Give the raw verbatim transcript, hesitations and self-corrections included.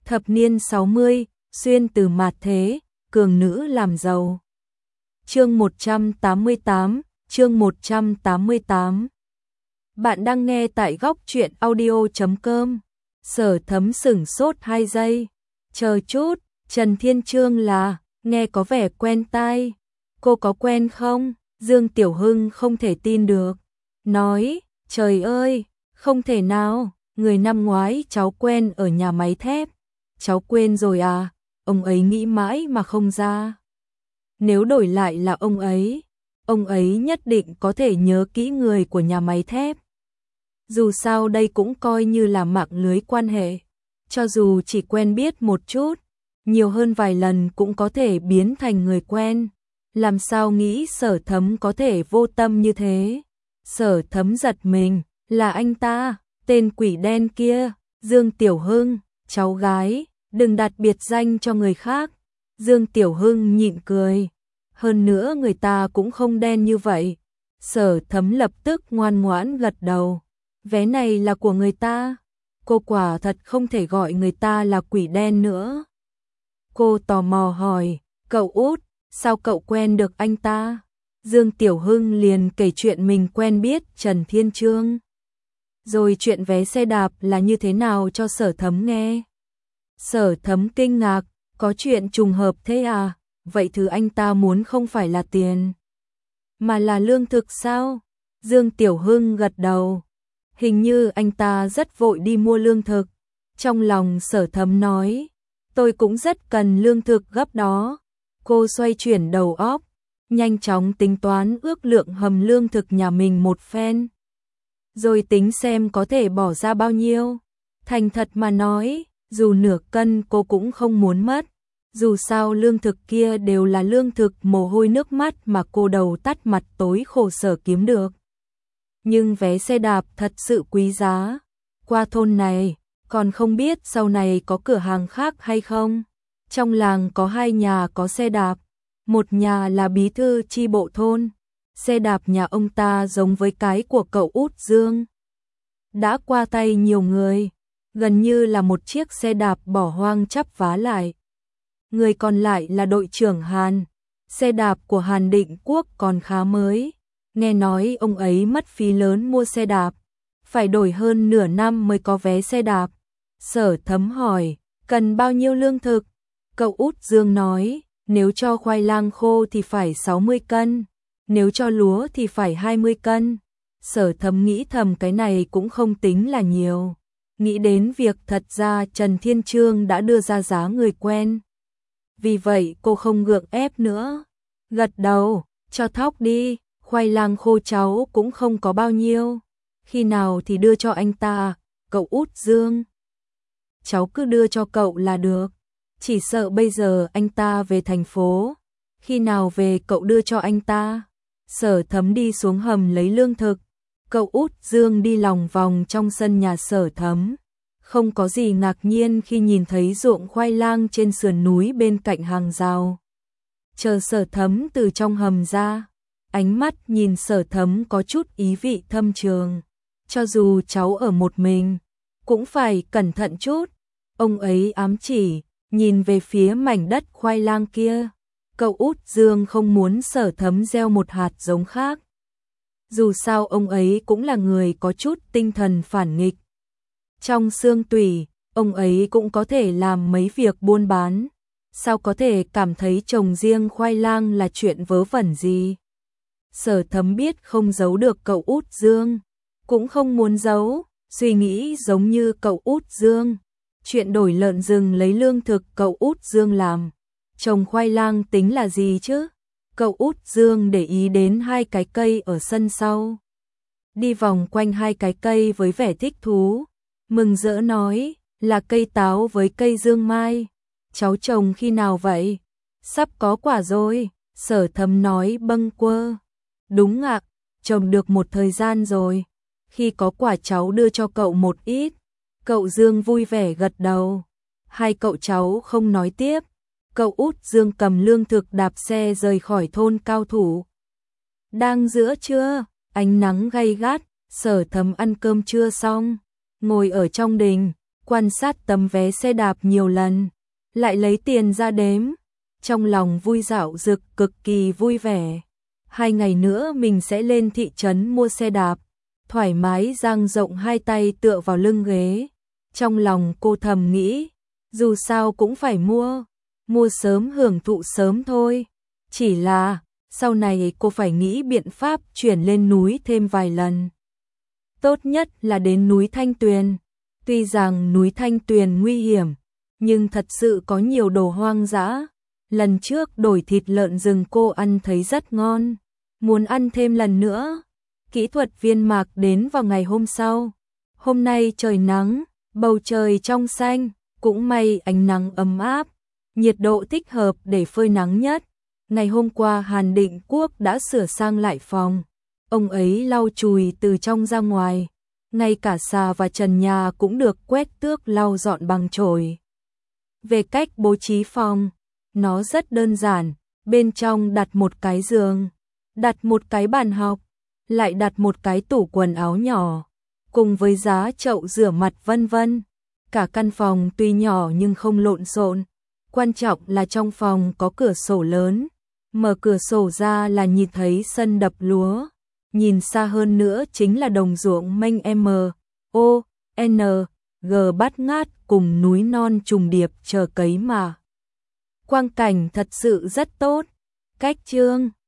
Thập niên sáu mươi, xuyên từ mạt thế, cường nữ làm giàu. Chương một trăm tám mươi tám, chương một trăm tám mươi tám. Bạn đang nghe tại góc truyện audio chấm com. Sở Thấm sửng sốt hai giây. Chờ chút, Trần Thiên Chương là, nghe có vẻ quen tai. Cô có quen không? Dương Tiểu Hưng không thể tin được. Nói, trời ơi, không thể nào, người năm ngoái cháu quen ở nhà máy thép. Cháu quên rồi à? Ông ấy nghĩ mãi mà không ra. Nếu đổi lại là ông ấy, ông ấy nhất định có thể nhớ kỹ người của nhà máy thép. Dù sao đây cũng coi như là mạng lưới quan hệ. Cho dù chỉ quen biết một chút, nhiều hơn vài lần cũng có thể biến thành người quen. Làm sao nghĩ Sở Thấm có thể vô tâm như thế? Sở Thấm giật mình, là anh ta, tên quỷ đen kia, Dương Tiểu Hưng, cháu gái, đừng đặt biệt danh cho người khác. Dương Tiểu Hưng nhịn cười, hơn nữa người ta cũng không đen như vậy. Sở Thấm lập tức ngoan ngoãn gật đầu, vé này là của người ta, cô quả thật không thể gọi người ta là quỷ đen nữa. Cô tò mò hỏi, cậu út, sao cậu quen được anh ta? Dương Tiểu Hưng liền kể chuyện mình quen biết Trần Thiên Chương. Rồi chuyện vé xe đạp là như thế nào cho Sở Thấm nghe. Sở Thấm kinh ngạc, có chuyện trùng hợp thế à? Vậy thứ anh ta muốn không phải là tiền, mà là lương thực sao? Dương Tiểu Hưng gật đầu. Hình như anh ta rất vội đi mua lương thực. Trong lòng Sở Thấm nói, tôi cũng rất cần lương thực gấp đó. Cô xoay chuyển đầu óc, nhanh chóng tính toán ước lượng hầm lương thực nhà mình một phen. Rồi tính xem có thể bỏ ra bao nhiêu. Thành thật mà nói, dù nửa cân cô cũng không muốn mất. Dù sao lương thực kia đều là lương thực mồ hôi nước mắt mà cô đầu tắt mặt tối khổ sở kiếm được. Nhưng vé xe đạp thật sự quý giá. Qua thôn này, còn không biết sau này có cửa hàng khác hay không. Trong làng có hai nhà có xe đạp. Một nhà là bí thư chi bộ thôn. Xe đạp nhà ông ta giống với cái của cậu út Dương. Đã qua tay nhiều người, gần như là một chiếc xe đạp bỏ hoang chắp vá lại. Người còn lại là đội trưởng Hàn. Xe đạp của Hàn Định Quốc còn khá mới. Nghe nói ông ấy mất phí lớn mua xe đạp, phải đổi hơn nửa năm mới có vé xe đạp. Sở Thấm hỏi, cần bao nhiêu lương thực? Cậu út Dương nói, nếu cho khoai lang khô thì phải sáu mươi cân, nếu cho lúa thì phải hai mươi cân. Sở Thấm nghĩ thầm cái này cũng không tính là nhiều. Nghĩ đến việc thật ra Trần Thiên Chương đã đưa ra giá người quen. Vì vậy cô không gượng ép nữa. Gật đầu, cho thóc đi, khoai lang khô cháu cũng không có bao nhiêu. Khi nào thì đưa cho anh ta, cậu út Dương. Cháu cứ đưa cho cậu là được. Chỉ sợ bây giờ anh ta về thành phố. Khi nào về cậu đưa cho anh ta. Sở Thấm đi xuống hầm lấy lương thực. Cậu út Dương đi lòng vòng trong sân nhà Sở Thấm. Không có gì ngạc nhiên khi nhìn thấy ruộng khoai lang trên sườn núi bên cạnh hàng rào. Chờ Sở Thấm từ trong hầm ra, ánh mắt nhìn Sở Thấm có chút ý vị thâm trường. Cho dù cháu ở một mình, cũng phải cẩn thận chút. Ông ấy ám chỉ, nhìn về phía mảnh đất khoai lang kia. Cậu út Dương không muốn Sở Thấm gieo một hạt giống khác. Dù sao ông ấy cũng là người có chút tinh thần phản nghịch. Trong xương tủy, ông ấy cũng có thể làm mấy việc buôn bán. Sao có thể cảm thấy trồng riêng khoai lang là chuyện vớ vẩn gì? Sở Thấm biết không giấu được cậu út Dương, cũng không muốn giấu, suy nghĩ giống như cậu út Dương. Chuyện đổi lợn rừng lấy lương thực cậu út Dương làm. Trồng khoai lang tính là gì chứ? Cậu út Dương để ý đến hai cái cây ở sân sau. Đi vòng quanh hai cái cây với vẻ thích thú. Mừng rỡ nói, là cây táo với cây dương mai. Cháu trồng khi nào vậy? Sắp có quả rồi. Sở Thấm nói bâng quơ. Đúng ạ, trồng được một thời gian rồi. Khi có quả cháu đưa cho cậu một ít. Cậu Dương vui vẻ gật đầu. Hai cậu cháu không nói tiếp. Cậu út Dương cầm lương thực đạp xe rời khỏi thôn cao thủ. Đang giữa trưa, ánh nắng gay gắt, Sở Thấm ăn cơm trưa xong, ngồi ở trong đình, quan sát tấm vé xe đạp nhiều lần, lại lấy tiền ra đếm, trong lòng vui dạo dực cực kỳ vui vẻ. Hai ngày nữa mình sẽ lên thị trấn mua xe đạp, thoải mái dang rộng hai tay tựa vào lưng ghế. Trong lòng cô thầm nghĩ, dù sao cũng phải mua, mua sớm hưởng thụ sớm thôi. Chỉ là, sau này cô phải nghĩ biện pháp chuyển lên núi thêm vài lần. Tốt nhất là đến núi Thanh Tuyền. Tuy rằng núi Thanh Tuyền nguy hiểm, nhưng thật sự có nhiều đồ hoang dã. Lần trước đổi thịt lợn rừng cô ăn thấy rất ngon, muốn ăn thêm lần nữa. Kỹ thuật viên Mạc đến vào ngày hôm sau. Hôm nay trời nắng, bầu trời trong xanh, cũng may ánh nắng ấm áp, nhiệt độ thích hợp để phơi nắng nhất. Ngày hôm qua Hàn Định Quốc đã sửa sang lại phòng, ông ấy lau chùi từ trong ra ngoài, ngay cả xà và trần nhà cũng được quét tước lau dọn bằng chổi. Về cách bố trí phòng, nó rất đơn giản, bên trong đặt một cái giường, đặt một cái bàn học, lại đặt một cái tủ quần áo nhỏ, cùng với giá chậu rửa mặt vân vân. Cả căn phòng tuy nhỏ nhưng không lộn xộn, quan trọng là trong phòng có cửa sổ lớn, mở cửa sổ ra là nhìn thấy sân đập lúa, nhìn xa hơn nữa chính là đồng ruộng mênh M, O, N, G bát ngát cùng núi non trùng điệp chờ cấy mà. Quang cảnh thật sự rất tốt. Cách chương